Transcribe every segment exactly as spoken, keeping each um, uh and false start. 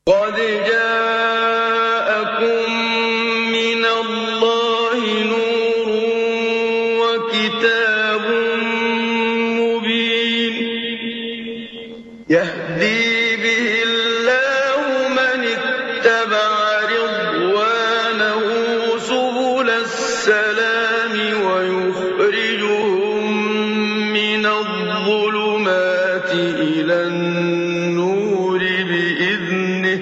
قد جاءكم من الله نور وكتاب مبين يهدي به الله من اتبع رضوانه سبل السلام ويخرجهم من الظلمات إلى النور بإذنه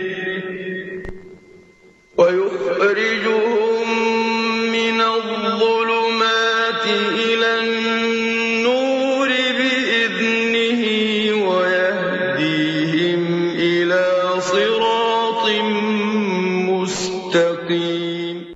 ويخرجهم من الظلمات إلى النور بإذنه ويهديهم إلى صراط مستقيم.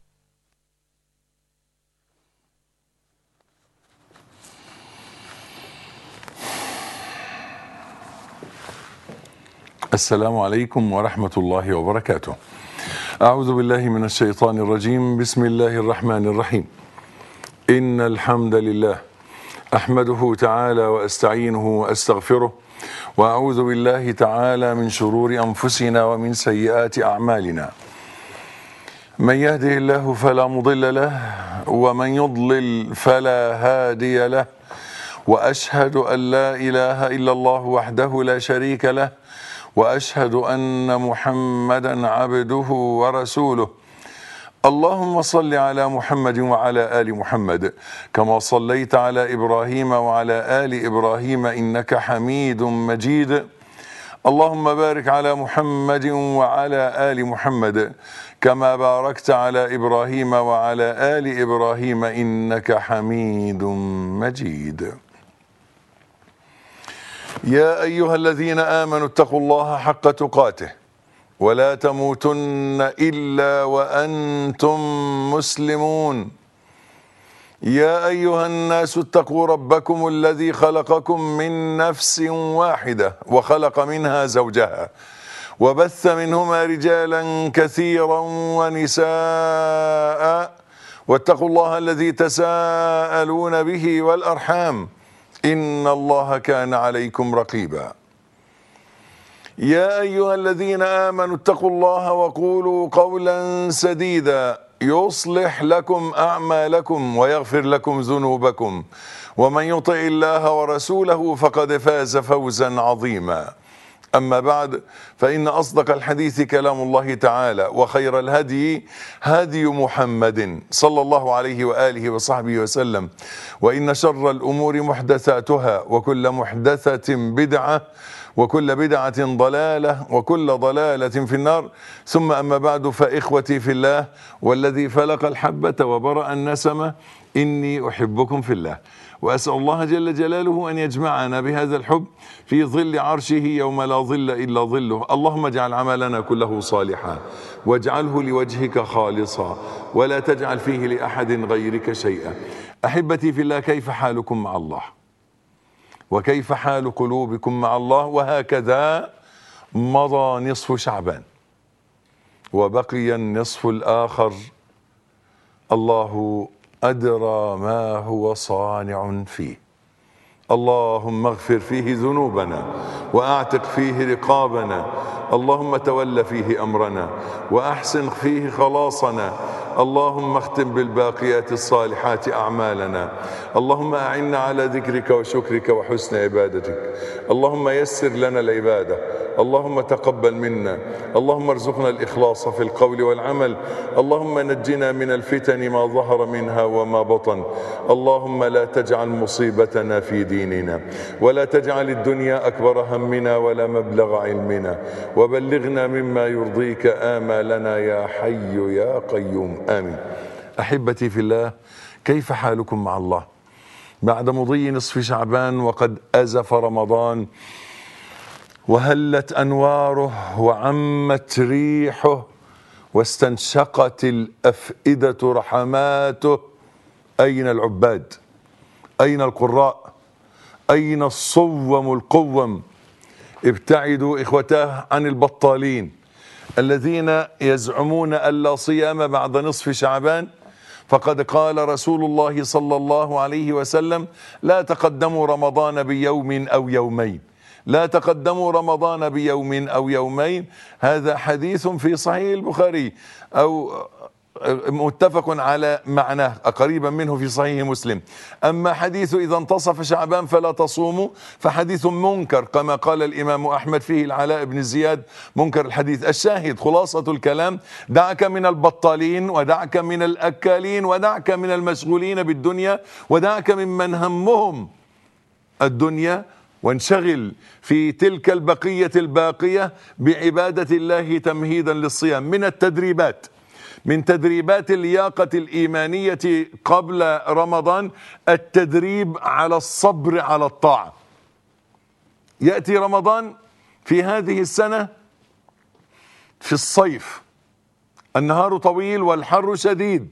السلام عليكم ورحمة الله وبركاته. أعوذ بالله من الشيطان الرجيم. بسم الله الرحمن الرحيم. إن الحمد لله أحمده تعالى وأستعينه وأستغفره، وأعوذ بالله تعالى من شرور أنفسنا ومن سيئات أعمالنا. من يهده الله فلا مضل له، ومن يضلل فلا هادي له، وأشهد أن لا إله إلا الله وحده لا شريك له، وأشهد أن محمدا عبده ورسوله. اللهم صل على محمد وعلى آل محمد كما صليت على إبراهيم وعلى آل إبراهيم إنك حميد مجيد. اللهم بارك على محمد وعلى آل محمد كما باركت على إبراهيم وعلى آل إبراهيم إنك حميد مجيد. يا أيها الذين آمنوا اتقوا الله حق تقاته ولا تموتن إلا وأنتم مسلمون. يا أيها الناس اتقوا ربكم الذي خلقكم من نفس واحدة وخلق منها زوجها وبث منهما رجالا كثيرا ونساء، واتقوا الله الذي تساءلون به والأرحام إن الله كان عليكم رقيبا. يا أيها الذين آمنوا اتقوا الله وقولوا قولا سديدا يصلح لكم أعمالكم ويغفر لكم ذنوبكم، ومن يطع الله ورسوله فقد فاز فوزا عظيما. أما بعد، فإن أصدق الحديث كلام الله تعالى، وخير الهدي هدي محمد صلى الله عليه وآله وصحبه وسلم، وإن شر الأمور محدثاتها، وكل محدثة بدعة، وكل بدعة ضلالة، وكل ضلالة في النار. ثم أما بعد، فإخوتي في الله والذي فلق الحبة وبرأ النسمة، إني أحبكم في الله، وأسأل الله جل جلاله أن يجمعنا بهذا الحب في ظل عرشه يوم لا ظل إلا ظله. اللهم اجعل عملنا كله صالحا، واجعله لوجهك خالصا، ولا تجعل فيه لأحد غيرك شيئا. أحبتي في الله، كيف حالكم مع الله؟ وكيف حال قلوبكم مع الله؟ وهكذا مضى نصف شعبان وبقي النصف الآخر، الله أدرى ما هو صانع فيه. اللهم اغفر فيه ذنوبنا وأعتق فيه رقابنا، اللهم تول فيه أمرنا وأحسن فيه خلاصنا، اللهم اختم بالباقيات الصالحات أعمالنا، اللهم أعنا على ذكرك وشكرك وحسن عبادتك، اللهم يسر لنا العبادة، اللهم تقبل منا، اللهم ارزقنا الإخلاص في القول والعمل، اللهم نجنا من الفتن ما ظهر منها وما بطن، اللهم لا تجعل مصيبتنا في ديننا، ولا تجعل الدنيا أكبر همنا ولا مبلغ علمنا، وبلغنا مما يرضيك آمالنا يا حي يا قيوم، آمين. أحبتي في الله، كيف حالكم مع الله بعد مضي نصف شعبان وقد أزف رمضان وهلت أنواره وعمت ريحه واستنشقت الأفئدة رحماته؟ أين العباد؟ أين القراء؟ أين الصوم القوم؟ ابتعدوا إخوتاه عن البطالين الذين يزعمون أن لا صيام بعد نصف شعبان، فقد قال رسول الله صلى الله عليه وسلم: لا تقدموا رمضان بيوم أو يومين، لا تقدموا رمضان بيوم أو يومين. هذا حديث في صحيح البخاري أو متفق على معناه قريبا منه في صحيح مسلم. أما حديث إذا انتصف شعبان فلا تصوموا فحديث منكر كما قال الإمام أحمد فيه العلاء بن زياد منكر الحديث. الشاهد خلاصة الكلام: دعك من البطالين، ودعك من الأكالين، ودعك من المشغولين بالدنيا، ودعك ممن همهم الدنيا، وانشغل في تلك البقية الباقية بعبادة الله تمهيدا للصيام. من التدريبات من تدريبات اللياقة الإيمانية قبل رمضان التدريب على الصبر على الطاعة. يأتي رمضان في هذه السنة في الصيف، النهار طويل والحر شديد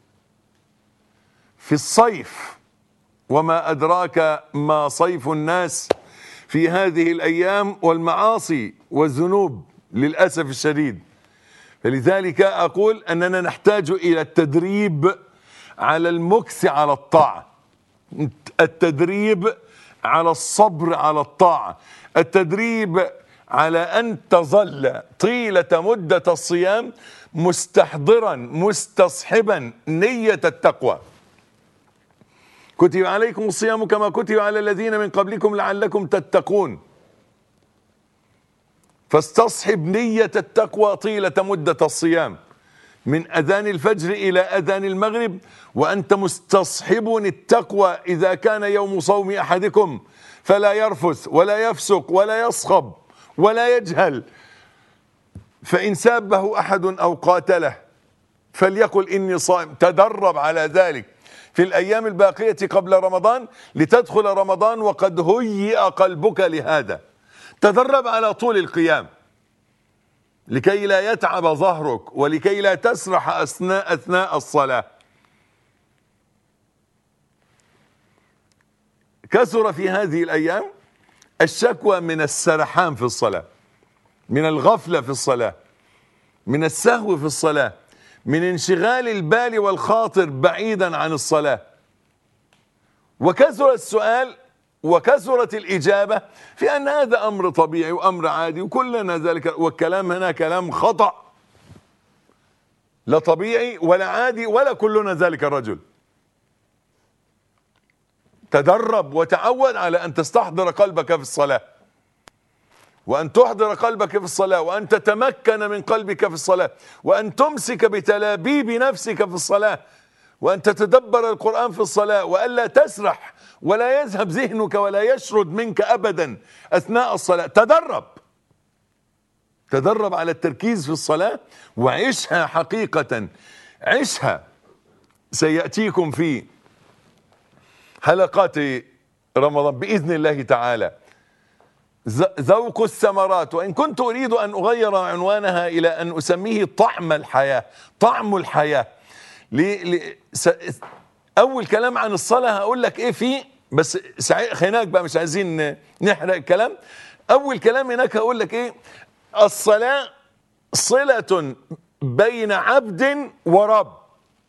في الصيف، وما أدراك ما صيف الناس في هذه الأيام، والمعاصي والذنوب للأسف الشديد. فلذلك أقول أننا نحتاج إلى التدريب على المكث على الطاعة، التدريب على الصبر على الطاعة، التدريب على أن تظل طيلة مدة الصيام مستحضرا مستصحبا نية التقوى. كتب عليكم الصيام كما كتب على الذين من قبلكم لعلكم تتقون. فاستصحب نية التقوى طيلة مدة الصيام من أذان الفجر إلى أذان المغرب، وأنت مستصحب التقوى إذا كان يوم صوم أحدكم فلا يرفث ولا يفسق ولا يصخب ولا يجهل، فإن سابه أحد أو قاتله فليقل إني صائم. تدرب على ذلك في الأيام الباقية قبل رمضان لتدخل رمضان وقد هيئ قلبك لهذا. تدرب على طول القيام لكي لا يتعب ظهرك ولكي لا تسرح أثناء أثناء الصلاة. كثر في هذه الأيام الشكوى من السرحان في الصلاة، من الغفلة في الصلاة، من السهو في الصلاة، من انشغال البال والخاطر بعيدا عن الصلاة. وكثر السؤال وكثرت الإجابة في أن هذا أمر طبيعي وأمر عادي وكلنا ذلك، والكلام هنا كلام خطأ، لا طبيعي ولا عادي ولا كلنا ذلك الرجل. تدرب وتعود على أن تستحضر قلبك في الصلاة، وأن تحضر قلبك في الصلاة، وأن تتمكن من قلبك في الصلاة، وأن تمسك بتلابيب نفسك في الصلاة، وأن تتدبر القرآن في الصلاة، وألا تسرح ولا يذهب ذهنك ولا يشرد منك أبدا أثناء الصلاة. تدرب تدرب على التركيز في الصلاة وعيشها حقيقة، عيشها. سيأتيكم في حلقات رمضان بإذن الله تعالى ذوق الثمرات، وإن كنت أريد أن أغير عنوانها إلى أن أسميه طعم الحياة، طعم الحياة. لي س... أول كلام عن الصلاة هقول لك إيه فيه، بس هناك بقى مش عايزين نحرق الكلام. أول كلام هناك هقول لك إيه: الصلاة صلة بين عبد ورب.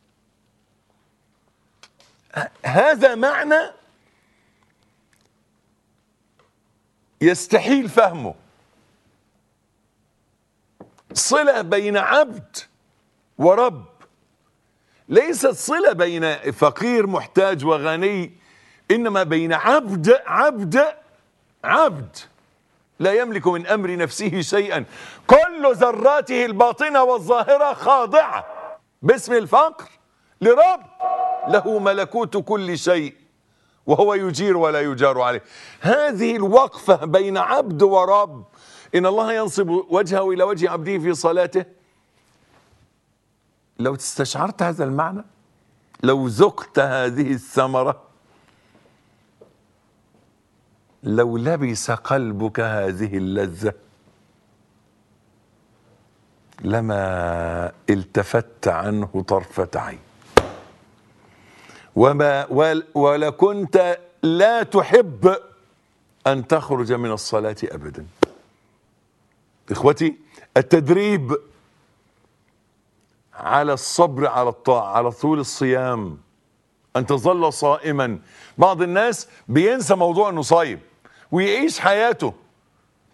هذا معنى يستحيل فهمه. صلة بين عبد ورب، ليست صلة بين فقير محتاج وغني، إنما بين عبد عبد عبد لا يملك من أمر نفسه شيئا، كل ذراته الباطنة والظاهرة خاضعة باسم الفقر لرب له ملكوت كل شيء وهو يجير ولا يجار عليه. هذه الوقفة بين عبد ورب، إن الله ينصب وجهه إلى وجه عبده في صلاته. لو استشعرت هذا المعنى، لو ذقت هذه الثمرة، لو لبس قلبك هذه اللذة، لما التفت عنه طرفة عين، وما ولكنت لا تحب أن تخرج من الصلاة أبدا. إخوتي، التدريب على الصبر على الطاعة، على طول الصيام، أن تظل صائما. بعض الناس بينسى موضوع أنه صايم ويعيش حياته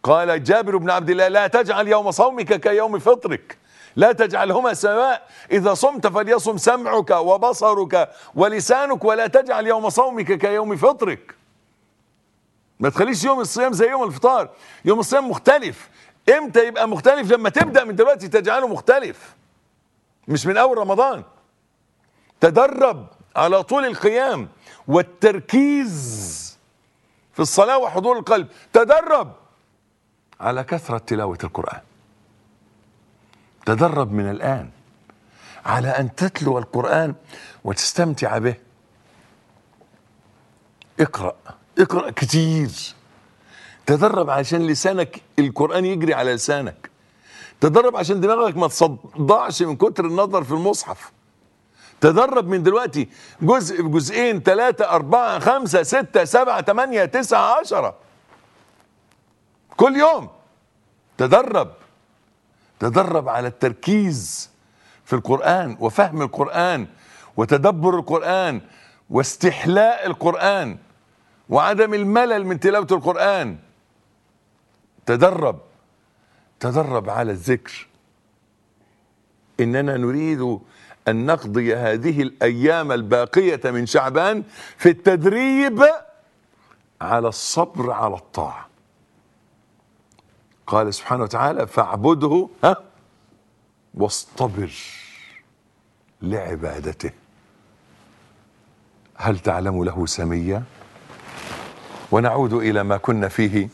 قال جابر بن عبد الله لا تجعل يوم صومك كيوم فطرك، لا تجعلهما سواء، إذا صمت فليصم سمعك وبصرك ولسانك، ولا تجعل يوم صومك كيوم فطرك. ما تخليش يوم الصيام زي يوم الفطار. يوم الصيام مختلف. امتى يبقى مختلف؟ لما تبدأ من دلوقتي تجعله مختلف، مش من أول رمضان. تدرب على طول القيام والتركيز في الصلاة وحضور القلب. تدرب على كثرة تلاوة القرآن. تدرب من الآن على أن تتلو القرآن وتستمتع به. اقرأ اقرأ كتير. تدرب عشان لسانك القرآن يجري على لسانك. تدرب عشان دماغك ما تصدعش من كتر النظر في المصحف. تدرب من دلوقتي جزء بجزئين ثلاثة أربعة خمسة ستة سبعة ثمانية تسعة عشرة كل يوم. تدرب تدرب على التركيز في القرآن وفهم القرآن وتدبر القرآن واستحلاء القرآن وعدم الملل من تلاوة القرآن. تدرب تدرب على الذكر. إننا نريد أن نقضي هذه الأيام الباقية من شعبان في التدريب على الصبر على الطاعة. قال سبحانه وتعالى فاعبده ها واصطبر لعبادته. هل تعلم له سميا؟ ونعود إلى ما كنا فيه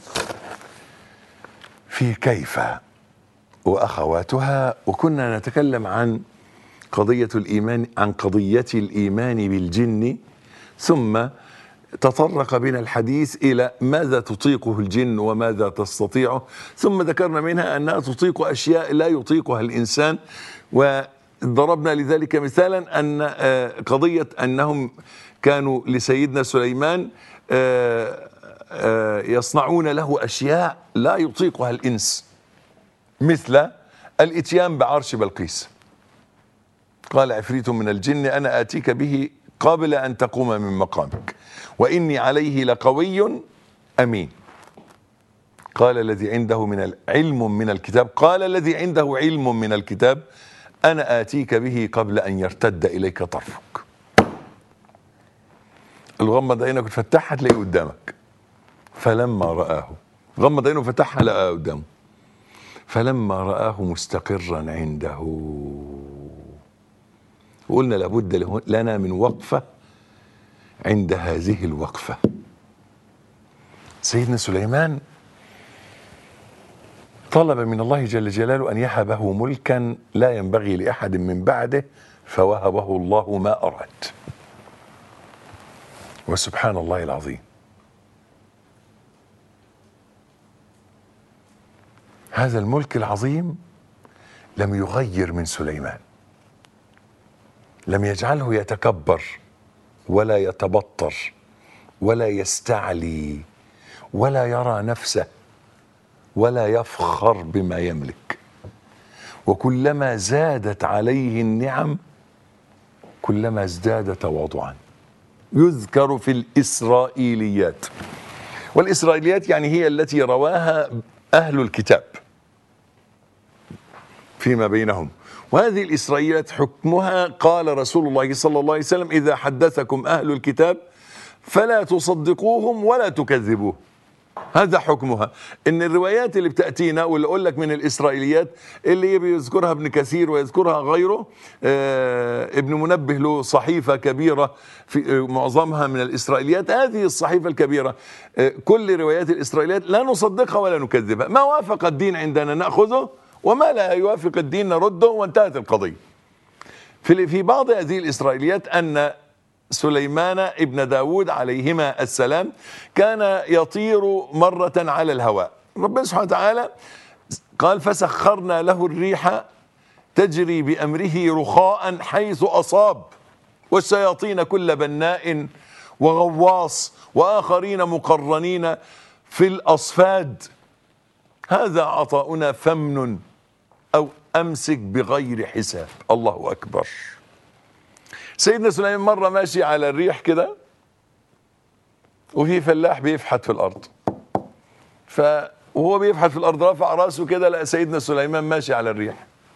في كيف وأخواتها، وكنا نتكلم عن قضية الإيمان عن قضية الإيمان بالجن، ثم تطرق بنا الحديث إلى ماذا تطيقه الجن وماذا تستطيعه، ثم ذكرنا منها أنها تطيق أشياء لا يطيقها الإنسان. وضربنا لذلك مثالا أن قضية أنهم كانوا لسيدنا سليمان يصنعون له أشياء لا يطيقها الإنس، مثل الإتيان بعرش بلقيس. قال عفريت من الجن أنا آتيك به قبل أن تقوم من مقامك وإني عليه لقوي أمين. قال الذي عنده من العلم من الكتاب قال الذي عنده علم من الكتاب أنا آتيك به قبل أن يرتد إليك طرفك. الغمض عينك وتفتحها تلاقيه قدامك. فلما رآه، غمض عينه وفتحها لقاه قدامه. فلما رآه مستقرا عنده، وقلنا لابد لنا من وقفة عند هذه الوقفة. سيدنا سليمان طلب من الله جل جلاله أن يهبه ملكا لا ينبغي لأحد من بعده، فوهبه الله ما أراد. وسبحان الله العظيم، هذا الملك العظيم لم يغير من سليمان، لم يجعله يتكبر ولا يتبطر ولا يستعلي ولا يرى نفسه ولا يفخر بما يملك. وكلما زادت عليه النعم كلما ازداد تواضعا. يذكر في الإسرائيليات، والإسرائيليات يعني هي التي رواها أهل الكتاب فيما بينهم. وهذه الإسرائيليات حكمها قال رسول الله صلى الله عليه وسلم إذا حدثكم أهل الكتاب فلا تصدقوهم ولا تكذبوه. هذا حكمها. إن الروايات اللي بتأتينا واللي أقول لك من الإسرائيليات اللي بيذكرها ابن كثير ويذكرها غيره، آه ابن منبه له صحيفة كبيرة في معظمها من الإسرائيليات. هذه الصحيفة الكبيرة آه كل روايات الإسرائيليات لا نصدقها ولا نكذبها. ما وافق الدين عندنا نأخذه وما لا يوافق الدين نرده، وانتهت القضية. في في بعض هذه الإسرائيليات أن سليمان ابن داود عليهما السلام كان يطير مرة على الهواء. ربنا سبحانه وتعالى قال فسخرنا له الريح تجري بأمره رخاء حيث أصاب والشياطين كل بناء وغواص وآخرين مقرنين في الأصفاد هذا عطاؤنا فمن أو أمسك بغير حساب. الله أكبر. سيدنا سليمان مرة ماشي على الريح كده، وفي فلاح بيفحت في الأرض، وهو بيبحث في الارض رفع راسه كده لقى سيدنا سليمان ماشي على الريح،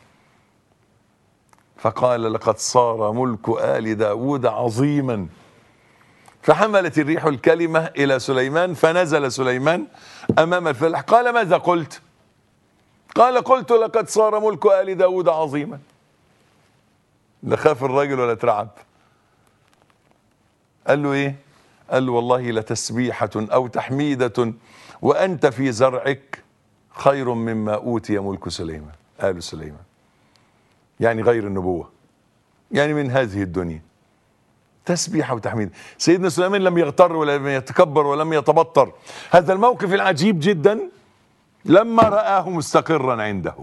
فقال لقد صار ملك آل داود عظيما. فحملت الريح الكلمة إلى سليمان، فنزل سليمان أمام الفلاح قال ماذا قلت؟ قال قلت لقد صار ملك آل داود عظيما. لا خاف الراجل ولا ترعب. قال له ايه؟ قال له والله لتسبيحة أو تحميدة وأنت في زرعك خير مما أوتي ملك سليمان آل سليمان، يعني غير النبوة، يعني من هذه الدنيا. تسبيحة وتحميد. سيدنا سليمان لم يغتر ولم يتكبر ولم يتبطر. هذا الموقف العجيب جدا لما رآه مستقرا عنده،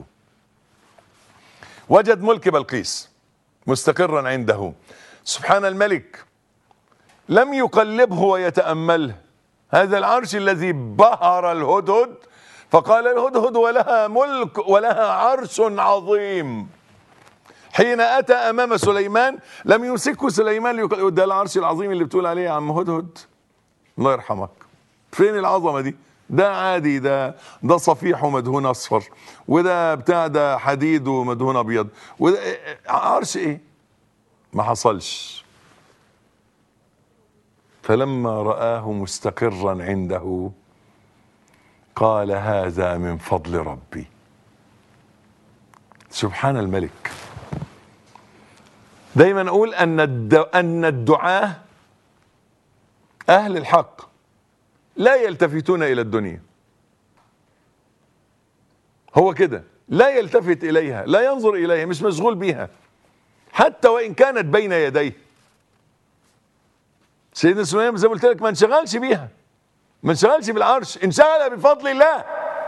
وجد ملك بلقيس مستقرا عنده. سبحان الملك لم يقلبه ويتأمله. هذا العرش الذي بهر الهدهد، فقال الهدهد ولها ملك ولها عرش عظيم. حين أتى أمام سليمان لم يمسكه سليمان ليقول ده العرش العظيم اللي بتقول عليه يا عم هدهد، الله يرحمك، فين العظمة دي؟ ده عادي، ده ده صفيح ومدهون أصفر، وده بتاع ده حديد ومدهون أبيض، وده عرش إيه؟ ما حصلش. فلما رآه مستقرا عنده قال هذا من فضل ربي. سبحان الملك. دايما اقول ان ان الدعاة اهل الحق لا يلتفتون الى الدنيا، هو كده، لا يلتفت اليها، لا ينظر اليها، مش مشغول بيها حتى وان كانت بين يديه. سيدنا سليمان زي ما قلت لك ما انشغلش بيها، ما انشغلش بالعرش، انشغل بفضل الله.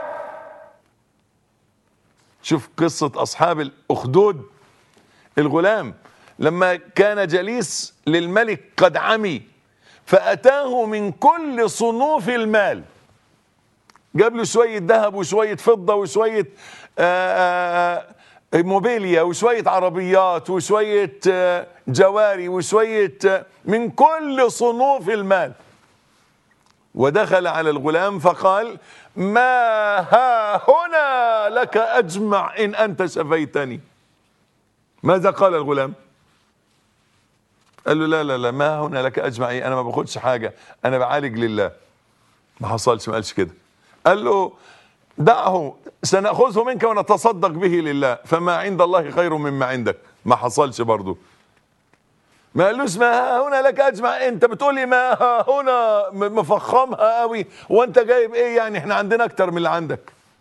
شوف قصة اصحاب الاخدود، الغلام لما كان جليس للملك قد عمي فأتاه من كل صنوف المال، جاب له شوية ذهب وشوية فضة وشوية آآ آآ موبيليا وشوية عربيات وشوية جواري وشوية من كل صنوف المال. ودخل على الغلام فقال ما ها هنا لك أجمع إن أنت شفيتني. ماذا قال الغلام؟ قال له لا لا لا ما هنا لك أجمع، إيه أنا ما باخدش حاجة، أنا بعالج لله. ما حصلش، ما قالش كده. قال له دعه سنأخذه منك ونتصدق به لله، فما عند الله خير مما عندك. ما حصلش برضه. ما قالوش ما هنا لك أجمع، أنت بتقولي ما هنا مفخمها قوي وأنت جايب إيه يعني، إحنا عندنا أكتر من اللي عندك.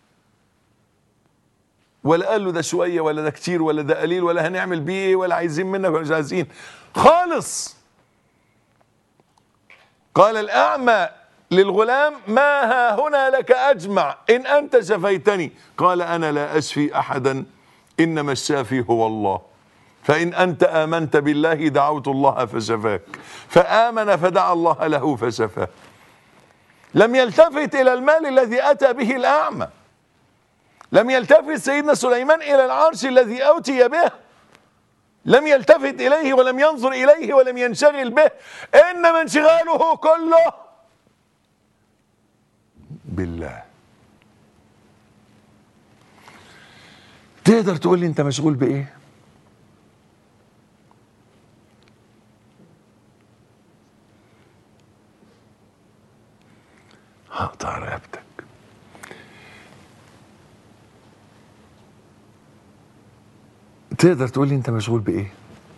ولا قال له ده شوية ولا ده كتير ولا ده قليل ولا هنعمل بيه ايه ولا عايزين منك ولا مش عايزين خالص. قال الأعمى للغلام ما ها هنا لك أجمع إن أنت شفيتني. قال أنا لا أشفي أحدا إنما الشافي هو الله، فإن أنت آمنت بالله دعوت الله فشفاك، فآمن فدعا الله له فشفاه. لم يلتفت إلى المال الذي أتى به الأعمى، لم يلتفت سيدنا سليمان إلى العرش الذي أوتي به، لم يلتفت إليه ولم ينظر إليه ولم ينشغل به، إنما انشغاله كله بالله. تقدر تقول لي أنت مشغول بإيه؟ هقطع رقبتك. تقدر تقول لي انت مشغول بايه؟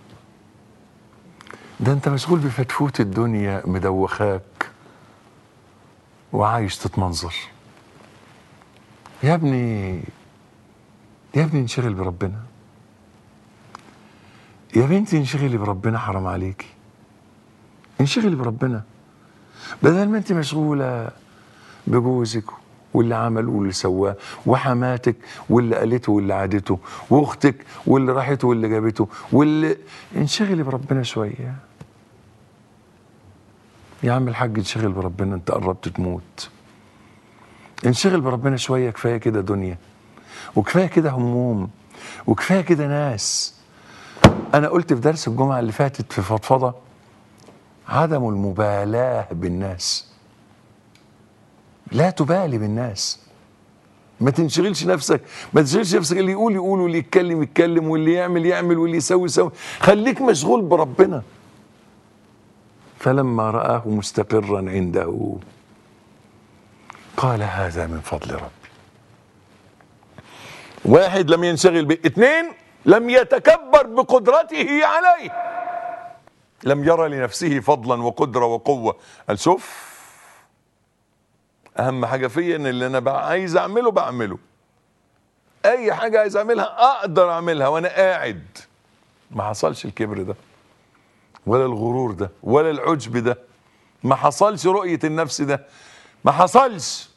ده انت مشغول بفتفوت الدنيا مدوخاك وعايش تتمنظر. يا ابني يا ابني انشغل بربنا، يا بنتي انشغلي بربنا، حرام عليكي انشغلي بربنا. بدل ما انت مشغوله بجوزك واللي عمله واللي سواه، وحماتك واللي قالته واللي عادته، واختك واللي راحته واللي جابته، واللي انشغلي بربنا شويه. يا عم الحاج انشغل بربنا، انت قربت تموت. انشغل بربنا شويه، كفايه كده دنيا، وكفايه كده هموم، وكفايه كده ناس. انا قلت في درس الجمعه اللي فاتت في فضفضه عدم المبالاه بالناس. لا تبالي بالناس. ما تنشغلش نفسك، ما تنشغلش نفسك، اللي يقول يقول واللي يتكلم يتكلم واللي يعمل يعمل واللي يسوي يسوي. خليك مشغول بربنا. فلما رآه مستقرا عنده قال هذا من فضل ربي. واحد لم ينشغل به. اثنين لم يتكبر بقدرته عليه، لم يرى لنفسه فضلا وقدرة وقوة. قال شوف اهم حاجة فيا ان اللي انا عايز اعمله بعمله، اي حاجة عايز اعملها اقدر اعملها وانا قاعد. ما حصلش الكبر ده ولا الغرور ده ولا العجب ده، ما حصلش رؤية النفس ده، ما حصلش.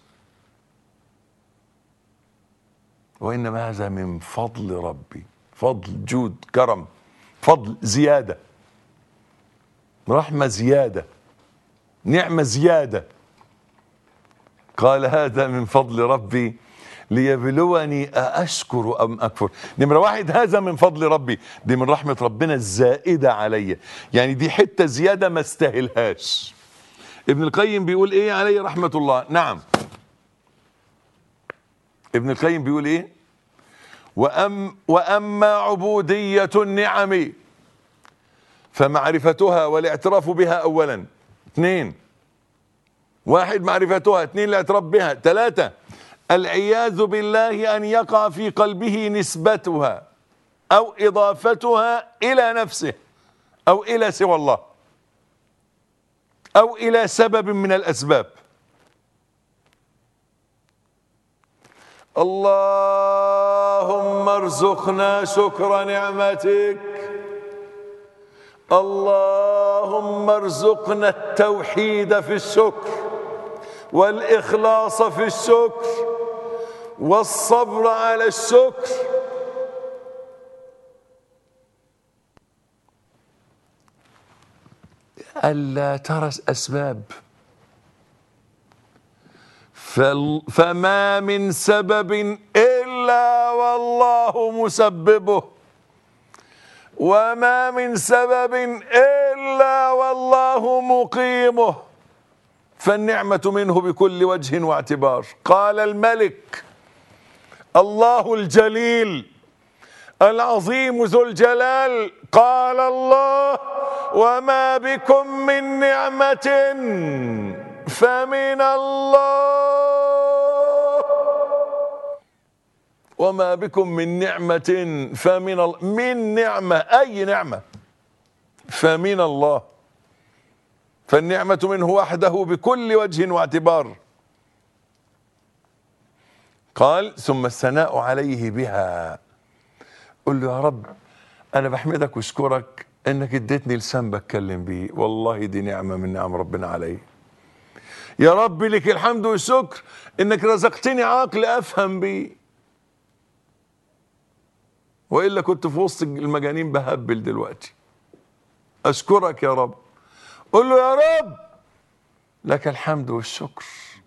وإنما هذا من فضل ربي، فضل، جود، كرم، فضل زيادة، رحمة زيادة، نعمة زيادة. قال هذا من فضل ربي ليبلوني أأشكر أم أكفر. نمرة واحد هذا من فضل ربي، دي من رحمة ربنا الزائدة علي، يعني دي حتة زيادة ما استاهلهاش. ابن القيم بيقول ايه عليه رحمة الله؟ نعم، ابن القيم بيقول ايه؟ وأم وأما عبودية النعم فمعرفتها والاعتراف بها أولا. اثنين، واحد معرفتها، اثنين الاعتراف بها، ثلاثة العياذ بالله أن يقع في قلبه نسبتها أو إضافتها إلى نفسه أو إلى سوى الله أو إلى سبب من الأسباب. اللهم ارزقنا شكر نعمتك، اللهم ارزقنا التوحيد في الشكر والإخلاص في الشكر والصبر على الشكر. ألا ترى أسباب، فما من سبب إلا والله مسببه، وما من سبب إلا والله مقيمه، فالنعمة منه بكل وجه واعتبار. قال الملك الله الجليل العظيم ذو الجلال، قال الله وما بكم من نعمة فمن الله، وما بكم من نعمة فمن الله، من نعمة أي نعمة فمن الله، فالنعمة منه وحده بكل وجه واعتبار. قال ثم الثناء عليه بها. قل له يا رب أنا بحمدك واشكرك إنك اديتني لسان بتكلم بيه، والله دي نعمة من نعم ربنا علي. يا رب لك الحمد والشكر إنك رزقتني عقل أفهم بيه، وإلا كنت في وسط المجانين بهبل دلوقتي. أشكرك يا رب. قل له يا رب لك الحمد والشكر.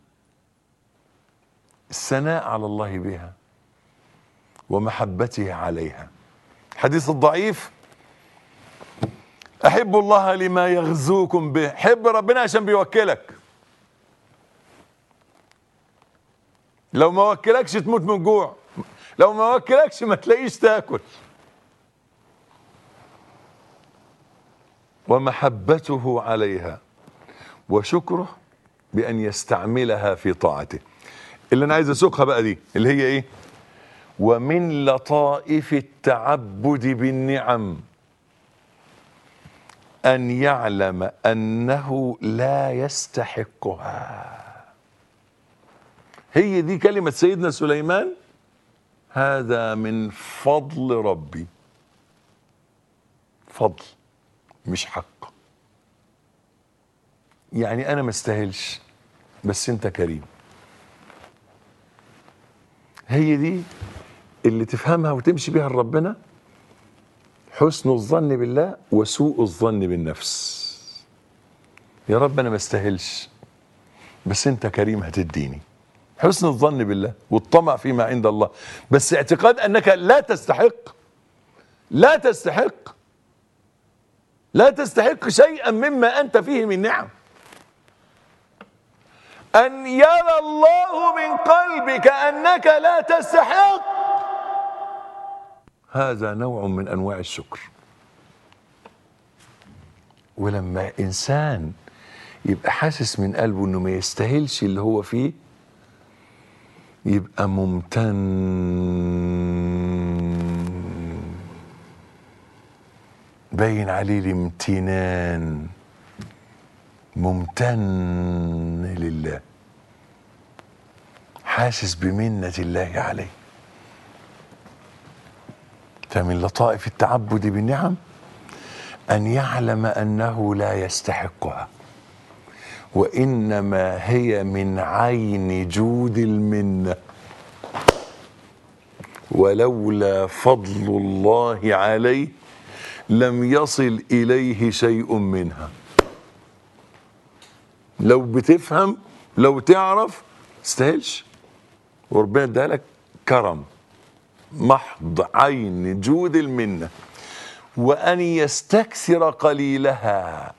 الثناء على الله بها ومحبته عليها. حديث الضعيف أحب الله لما يغزوكم به. حب ربنا عشان بيوكلك، لو ما وكلكش تموت من جوع، لو ما وكلكش ما تلاقيش تاكل. ومحبته عليها وشكره بأن يستعملها في طاعته. اللي أنا عايز أسوقها بقى دي اللي هي إيه؟ ومن لطائف التعبد بالنعم أن يعلم أنه لا يستحقها. هي دي كلمة سيدنا سليمان، هذا من فضل ربي. فضل مش حق، يعني أنا ما استاهلش بس أنت كريم. هي دي اللي تفهمها وتمشي بيها لربنا، حسن الظن بالله وسوء الظن بالنفس. يا رب أنا ما استاهلش بس أنت كريم هتديني. حسن الظن بالله والطمع فيما عند الله، بس اعتقاد أنك لا تستحق، لا تستحق لا تستحق شيئا مما أنت فيه من نعم. أن يرى الله من قلبك أنك لا تستحق، هذا نوع من أنواع الشكر. ولما إنسان يبقى حاسس من قلبه أنه ما يستاهلش اللي هو فيه، يبقى ممتن، باين عليه الامتنان، ممتن لله، حاسس بمنة الله عليه. فمن لطائف التعبد بالنعم أن يعلم أنه لا يستحقها، وإنما هي من عين جود المنة، ولولا فضل الله عليه لم يصل إليه شيء منها. لو بتفهم، لو تعرف، تستاهلش، وربنا ادالك كرم محض عين جود المنة. وأن يستكثر قليلها،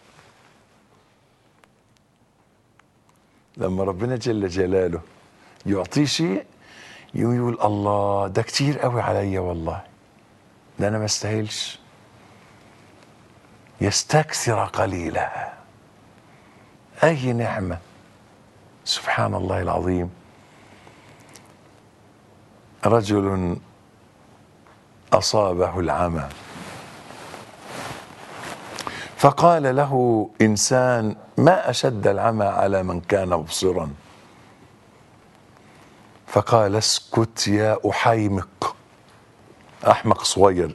لما ربنا جل جلاله يعطيه شيء يقول الله ده كتير قوي عليا، والله ده أنا ما استاهلش. يستكثر قليلها، أي نعمة، سبحان الله العظيم. رجل أصابه العمى، فقال له إنسان: ما أشد العمى على من كان مبصرا؟ فقال: اسكت يا أحيمق، أحمق صغير.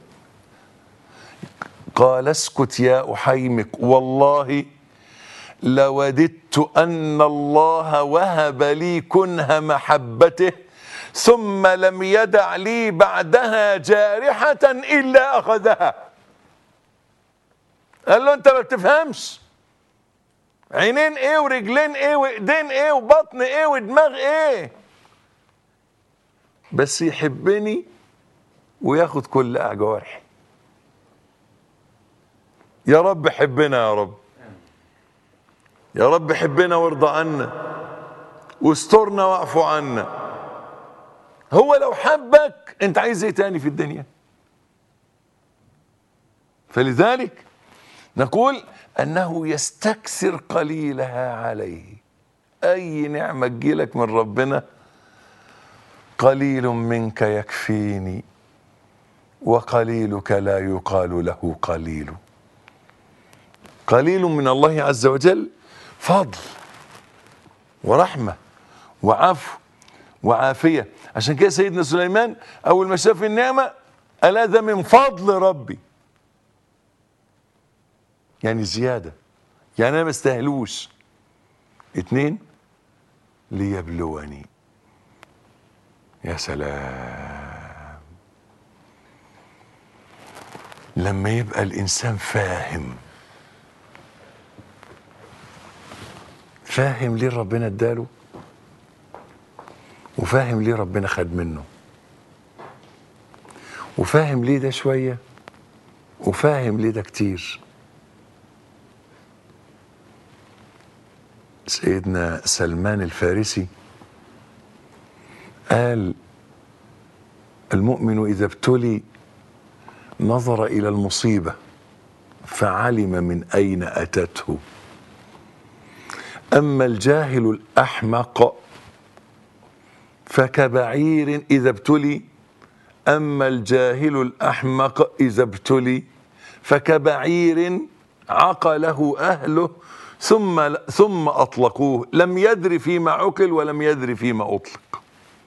قال: اسكت يا أحيمق، والله لوددت أن الله وهب لي كنه محبته ثم لم يدع لي بعدها جارحة إلا أخذها. قال له: أنت ما بتفهمش، عينين إيه ورجلين إيه وإيدين إيه وبطن إيه ودماغ إيه، بس يحبني وياخد كل أجوارحي. يا رب حبنا، يا رب، يا رب حبنا وارضى عنا واسترنا واعفو عنا. هو لو حبك انت عايز ايه تاني في الدنيا؟ فلذلك نقول انه يستكثر قليلها عليه. اي نعمة تجيلك من ربنا: قليل منك يكفيني وقليلك لا يقال له قليل. قليل من الله عز وجل فضل ورحمة وعفو وعافية. عشان كده سيدنا سليمان أول ما شاف النعمة قال: هذا من فضل ربي، يعني زيادة، يعني أنا ما استاهلوش. اتنين: ليبلوني. يا سلام لما يبقى الإنسان فاهم، فاهم ليه ربنا اداله، وفاهم ليه ربنا خد منه، وفاهم ليه ده شوية وفاهم ليه ده كتير. سيدنا سلمان الفارسي قال: المؤمن إذا ابتلي نظر إلى المصيبة فعلم من أين أتته، أما الجاهل الأحمق فكبعير إذا ابتلي أما الجاهل الأحمق إذا ابتلي فكبعير عقله أهله ثم ثم أطلقوه لم يدر فيما عقل ولم يدر فيما أطلق.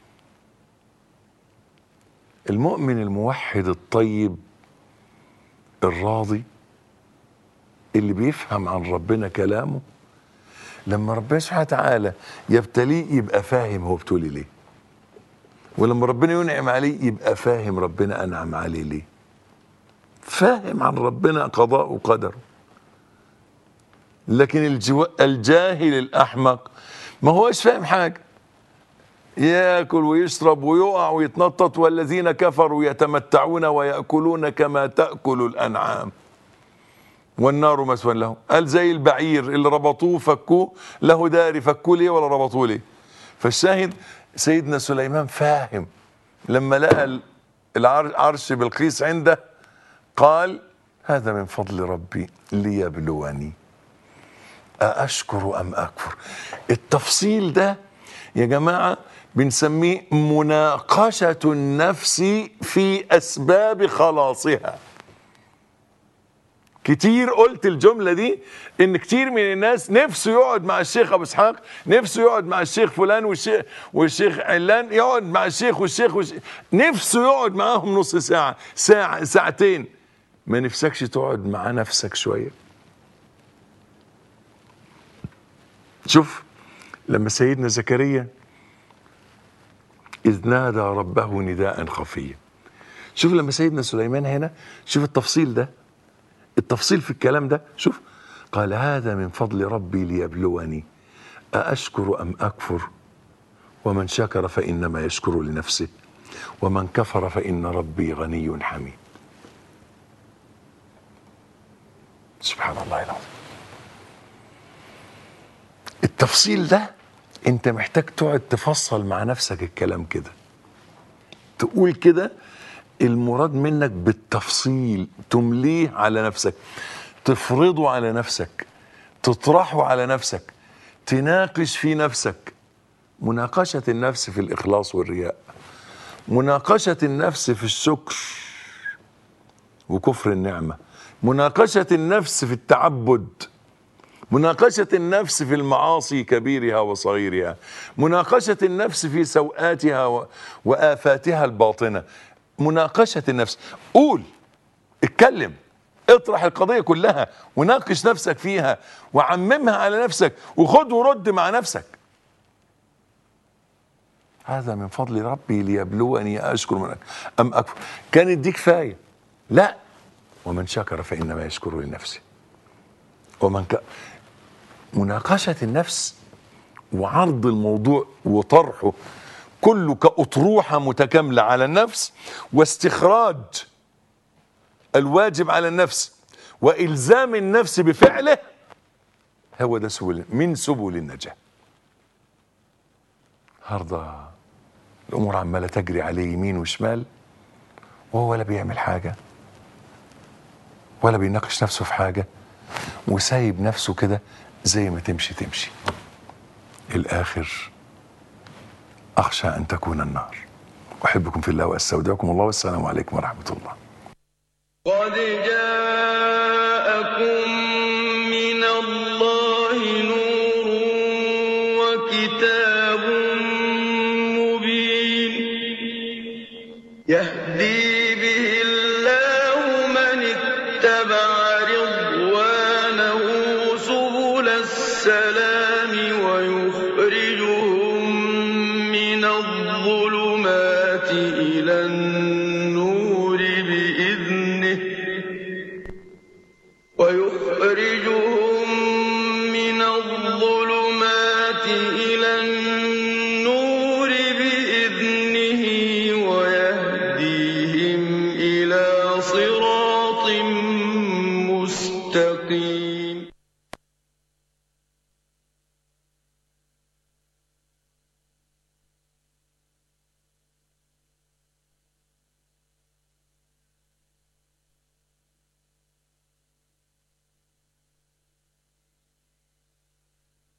المؤمن الموحد الطيب الراضي اللي بيفهم عن ربنا كلامه، لما ربنا سبحانه وتعالى يبتليه يبقى فاهم هو ابتلي ليه، ولما ربنا ينعم عليه يبقى فاهم ربنا أنعم عليه ليه، فاهم عن ربنا قضاء وقدره. لكن الجو... الجاهل الأحمق ما هوش فاهم حاجة، يأكل ويشرب ويقع ويتنطط، والذين كفروا يتمتعون ويأكلون كما تأكل الأنعام والنار مثوى لهم. قال زي البعير اللي ربطوه فكوه له داري، فكوه ليه ولا ربطوه ليه؟ فالشاهد سيدنا سليمان فاهم، لما لقى العرش بلقيس عنده قال هذا من فضل ربي ليبلوني أأشكر أم أكفر. التفصيل ده يا جماعة بنسميه مناقشة النفس في أسباب خلاصها. كتير قلت الجملة دي، ان كتير من الناس نفسه يقعد مع الشيخ ابو اسحاق، نفسه يقعد مع الشيخ فلان والشيخ والشيخ علان، يقعد مع الشيخ والشيخ, والشيخ نفسه يقعد معاهم نص ساعة ساعة ساعتين. ما نفسكش تقعد مع نفسك شوية؟ شوف لما سيدنا زكريا إذ نادى ربه نداء خفيا، شوف لما سيدنا سليمان هنا، شوف التفصيل ده، التفصيل في الكلام ده. شوف قال هذا من فضل ربي ليبلوني أأشكر أم أكفر ومن شكر فإنما يشكر لنفسه ومن كفر فإن ربي غني حميد. سبحان الله العظيم. التفصيل ده انت محتاج تقعد تفصل مع نفسك الكلام كده، تقول كده المراد منك بالتفصيل، تمليه على نفسك، تفرضه على نفسك، تطرحه على نفسك، تناقش في نفسك. مناقشة النفس في الإخلاص والرياء، مناقشة النفس في الشكر وكفر النعمة، مناقشة النفس في التعبد، مناقشة النفس في المعاصي كبيرها وصغيرها، مناقشة النفس في سوءاتها وآفاتها الباطنة، مناقشة النفس. قول، اتكلم، اطرح القضية كلها وناقش نفسك فيها وعممها على نفسك وخد ورد مع نفسك. هذا من فضل ربي ليبلوني أشكر من أم أكفر. كانت دي كفاية؟ لا، ومن شكر فإنما يشكر لنفسه ومن ك... مناقشة النفس وعرض الموضوع وطرحه كله كأطروحة متكاملة على النفس، واستخراج الواجب على النفس وإلزام النفس بفعله، هو ده سبل من سبل النجاة. النهارده الأمور عمالة تجري عليه يمين وشمال، وهو ولا بيعمل حاجة ولا بيناقش نفسه في حاجة، وسايب نفسه كده زي ما تمشي تمشي. الآخر أخشى أن تكون النار. أحبكم في الله وأستودعكم الله، والسلام عليكم ورحمة الله. قد جاءكم من الله نور وكتاب مبين يهدي به الله من اتبع رضوانه سبل السلام ويخرجهم من الظلمات إلى النور